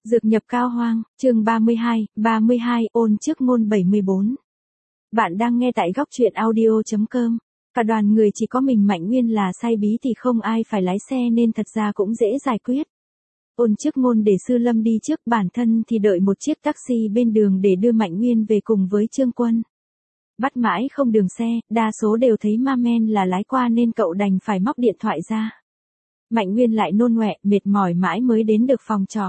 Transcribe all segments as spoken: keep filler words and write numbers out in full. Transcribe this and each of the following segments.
Dược nhập Cao Hoang, chương ba mươi hai, ba mươi hai, ôn trước ngôn bảy mươi bốn. Bạn đang nghe tại góc truyện audio.com. Cả đoàn người chỉ có mình Mạnh Nguyên là say bí thì không ai phải lái xe nên thật ra cũng dễ giải quyết. Ôn trước ngôn để Sư Lâm đi trước, bản thân thì đợi một chiếc taxi bên đường để đưa Mạnh Nguyên về cùng với Trương Quân. Bắt mãi không đường xe, đa số đều thấy ma men là lái qua nên cậu đành phải móc điện thoại ra. Mạnh Nguyên lại nôn ngoẹ, mệt mỏi mãi mới đến được phòng trọ.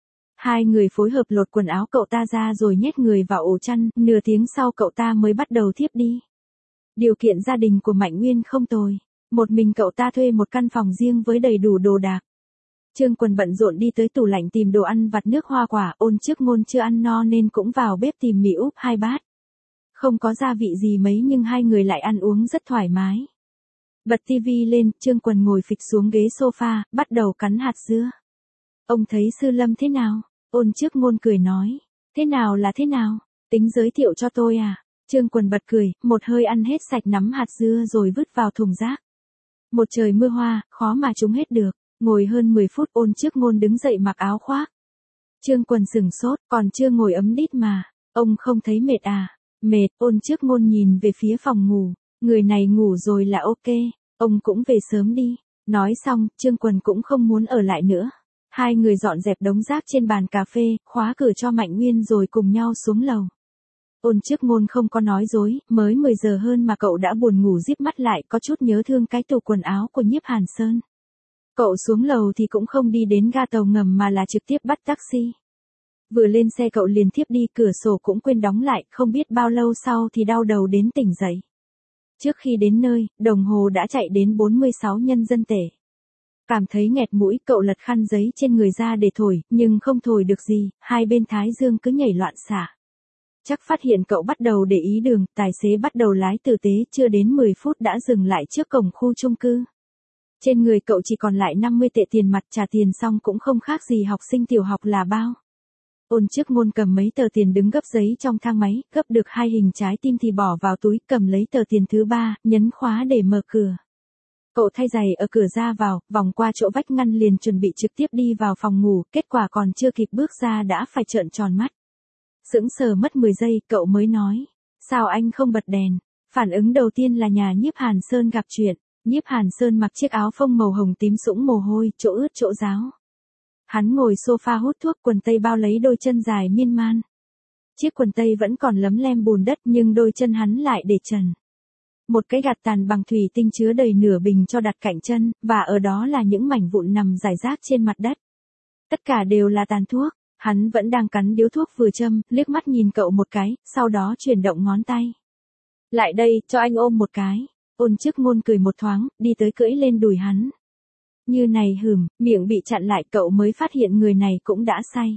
Hai người phối hợp lột quần áo cậu ta ra rồi nhét người vào ổ chăn, nửa tiếng sau cậu ta mới bắt đầu thiếp đi. Điều kiện gia đình của Mạnh Nguyên không tồi, một mình cậu ta thuê một căn phòng riêng với đầy đủ đồ đạc. Trương Quân bận rộn đi tới tủ lạnh tìm đồ ăn vặt nước hoa quả, ôn trước ngôn chưa ăn no nên cũng vào bếp tìm mì úp hai bát. Không có gia vị gì mấy nhưng hai người lại ăn uống rất thoải mái. Bật tivi lên, Trương Quân ngồi phịch xuống ghế sofa, bắt đầu cắn hạt dưa. Ông thấy Sư Lâm thế nào? Ôn trước ngôn cười nói. Thế nào là thế nào? Tính giới thiệu cho tôi à? Trương Quân bật cười, một hơi ăn hết sạch nắm hạt dưa rồi vứt vào thùng rác. Một trời mưa hoa, khó mà trúng hết được. Ngồi hơn mười phút, ôn trước ngôn đứng dậy mặc áo khoác. Trương Quân sửng sốt, còn chưa ngồi ấm đít mà. Ông không thấy mệt à? Mệt, ôn trước ngôn nhìn về phía phòng ngủ. Người này ngủ rồi là ok, ông cũng về sớm đi. Nói xong, Trương Quân cũng không muốn ở lại nữa. Hai người dọn dẹp đống rác trên bàn cà phê, khóa cửa cho Mạnh Nguyên rồi cùng nhau xuống lầu. Ôn trước ngôn không có nói dối, mới mười giờ hơn mà cậu đã buồn ngủ díp mắt lại, có chút nhớ thương cái tủ quần áo của Nhiếp Hàn Sơn. Cậu xuống lầu thì cũng không đi đến ga tàu ngầm mà là trực tiếp bắt taxi. Vừa lên xe cậu liền thiếp đi, cửa sổ cũng quên đóng lại, không biết bao lâu sau thì đau đầu đến tỉnh dậy. Trước khi đến nơi, đồng hồ đã chạy đến bốn mươi sáu nhân dân tệ. Cảm thấy nghẹt mũi, cậu lật khăn giấy trên người ra để thổi, nhưng không thổi được gì, hai bên thái dương cứ nhảy loạn xạ. Chắc phát hiện cậu bắt đầu để ý đường, tài xế bắt đầu lái tử tế, chưa đến mười phút đã dừng lại trước cổng khu chung cư. Trên người cậu chỉ còn lại năm mươi tệ tiền mặt, trả tiền xong cũng không khác gì học sinh tiểu học là bao. Ôn trước ngôn cầm mấy tờ tiền đứng gấp giấy trong thang máy, gấp được hai hình trái tim thì bỏ vào túi, cầm lấy tờ tiền thứ ba, nhấn khóa để mở cửa. Cậu thay giày ở cửa ra vào, vòng qua chỗ vách ngăn liền chuẩn bị trực tiếp đi vào phòng ngủ, kết quả còn chưa kịp bước ra đã phải trợn tròn mắt. Sững sờ mất mười giây, cậu mới nói, sao anh không bật đèn? Phản ứng đầu tiên là nhà Nhiếp Hàn Sơn gặp chuyện. Nhiếp Hàn Sơn mặc chiếc áo phông màu hồng tím sũng mồ hôi, chỗ ướt chỗ ráo. Hắn ngồi sofa hút thuốc, quần tây bao lấy đôi chân dài miên man. Chiếc quần tây vẫn còn lấm lem bùn đất nhưng đôi chân hắn lại để trần. Một cái gạt tàn bằng thủy tinh chứa đầy nửa bình cho đặt cạnh chân, và ở đó là những mảnh vụn nằm rải rác trên mặt đất. Tất cả đều là tàn thuốc, hắn vẫn đang cắn điếu thuốc vừa châm, liếc mắt nhìn cậu một cái, sau đó chuyển động ngón tay. Lại đây, cho anh ôm một cái. Ôn trước ngôn cười một thoáng, đi tới cưỡi lên đùi hắn. Như này hửm, miệng bị chặn lại, cậu mới phát hiện người này cũng đã say.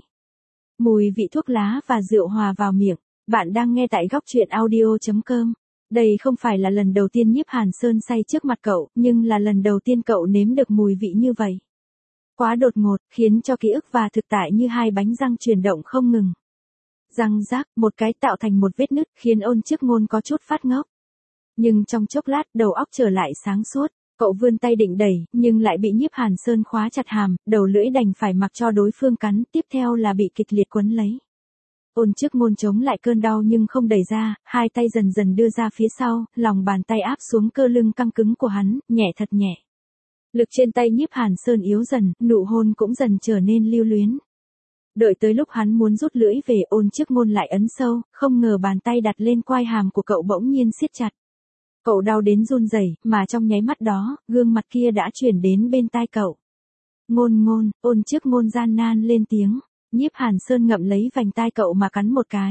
Mùi vị thuốc lá và rượu hòa vào miệng. Bạn đang nghe tại góc truyện audio.com. Đây không phải là lần đầu tiên Nhiếp Hàn Sơn say trước mặt cậu, nhưng là lần đầu tiên cậu nếm được mùi vị như vậy. Quá đột ngột, khiến cho ký ức và thực tại như hai bánh răng chuyển động không ngừng. Răng rác, một cái tạo thành một vết nứt, khiến ôn trước ngôn có chút phát ngốc. Nhưng trong chốc lát, đầu óc trở lại sáng suốt, cậu vươn tay định đẩy, nhưng lại bị Nhiếp Hàn Sơn khóa chặt hàm, đầu lưỡi đành phải mặc cho đối phương cắn, tiếp theo là bị kịch liệt quấn lấy. Ôn trước ngôn chống lại cơn đau nhưng không đẩy ra, hai tay dần dần đưa ra phía sau, lòng bàn tay áp xuống cơ lưng căng cứng của hắn, nhẹ thật nhẹ. Lực trên tay Nhiếp Hàn Sơn yếu dần, nụ hôn cũng dần trở nên lưu luyến. Đợi tới lúc hắn muốn rút lưỡi về, ôn trước ngôn lại ấn sâu, không ngờ bàn tay đặt lên quai hàm của cậu bỗng nhiên siết chặt. Cậu đau đến run rẩy, mà trong nháy mắt đó, gương mặt kia đã chuyển đến bên tai cậu. Ngôn ngôn, ôn trước ngôn gian nan lên tiếng. Nhiếp Hàn Sơn ngậm lấy vành tai cậu mà cắn một cái.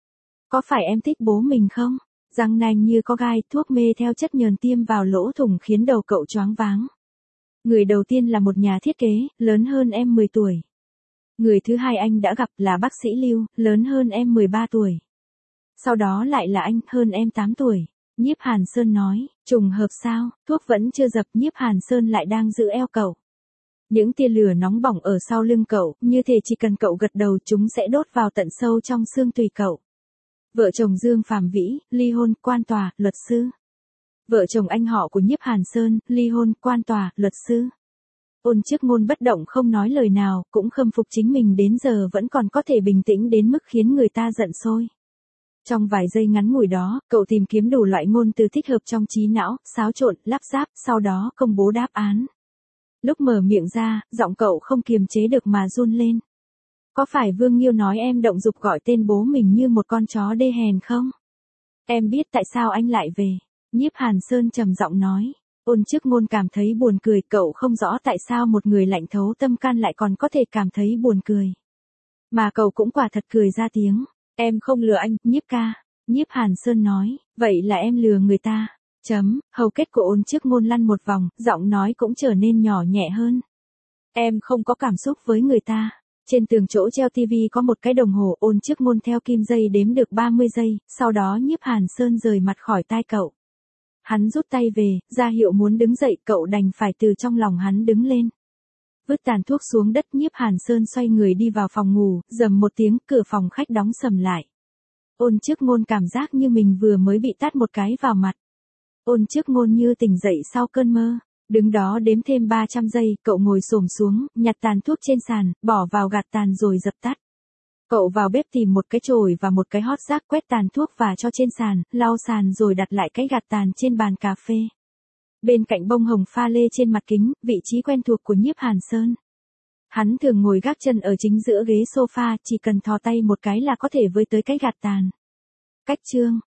Có phải em thích bố mình không? Răng nanh như có gai, thuốc mê theo chất nhờn tiêm vào lỗ thủng khiến đầu cậu choáng váng. Người đầu tiên là một nhà thiết kế, lớn hơn em mười tuổi. Người thứ hai anh đã gặp là bác sĩ Lưu, lớn hơn em mười ba tuổi. Sau đó lại là anh, hơn em tám tuổi. Nhiếp Hàn Sơn nói, trùng hợp sao, thuốc vẫn chưa dập, Nhiếp Hàn Sơn lại đang giữ eo cậu. Những tia lửa nóng bỏng ở sau lưng cậu, như thể chỉ cần cậu gật đầu chúng sẽ đốt vào tận sâu trong xương tùy cậu. Vợ chồng Dương Phàm Vĩ, ly hôn, quan tòa, luật sư. Vợ chồng anh họ của Nhiếp Hàn Sơn, ly hôn, quan tòa, luật sư. Ôn trước ngôn bất động không nói lời nào, cũng khâm phục chính mình đến giờ vẫn còn có thể bình tĩnh đến mức khiến người ta giận sôi. Trong vài giây ngắn ngủi đó, cậu tìm kiếm đủ loại ngôn từ thích hợp trong trí não, xáo trộn, lắp ráp, sau đó công bố đáp án. Lúc mở miệng ra, giọng cậu không kiềm chế được mà run lên. Có phải Vương Nghiêu nói em động dục gọi tên bố mình như một con chó đê hèn không? Em biết tại sao anh lại về. Nhiếp Hàn Sơn trầm giọng nói. Ôn trước ngôn cảm thấy buồn cười, cậu không rõ tại sao một người lạnh thấu tâm can lại còn có thể cảm thấy buồn cười. Mà cậu cũng quả thật cười ra tiếng. Em không lừa anh, Nhiếp ca. Nhiếp Hàn Sơn nói, vậy là em lừa người ta. Chấm, hầu kết của ôn trước ngôn lăn một vòng, giọng nói cũng trở nên nhỏ nhẹ hơn. Em không có cảm xúc với người ta. Trên tường chỗ treo tivi có một cái đồng hồ, ôn trước ngôn theo kim dây đếm được ba mươi giây, sau đó Nhiếp Hàn Sơn rời mặt khỏi tai cậu. Hắn rút tay về, ra hiệu muốn đứng dậy, cậu đành phải từ trong lòng hắn đứng lên. Vứt tàn thuốc xuống đất, Nhiếp Hàn Sơn xoay người đi vào phòng ngủ, rầm một tiếng, cửa phòng khách đóng sầm lại. Ôn trước ngôn cảm giác như mình vừa mới bị tát một cái vào mặt. Ôn trước ngôn như tỉnh dậy sau cơn mơ. Đứng đó đếm thêm ba trăm giây, cậu ngồi xổm xuống, nhặt tàn thuốc trên sàn, bỏ vào gạt tàn rồi dập tắt. Cậu vào bếp tìm một cái chổi và một cái hót rác, quét tàn thuốc và cho trên sàn, lau sàn rồi đặt lại cái gạt tàn trên bàn cà phê. Bên cạnh bông hồng pha lê trên mặt kính, vị trí quen thuộc của Nhiếp Hàn Sơn. Hắn thường ngồi gác chân ở chính giữa ghế sofa, chỉ cần thò tay một cái là có thể với tới cái gạt tàn. Cách chương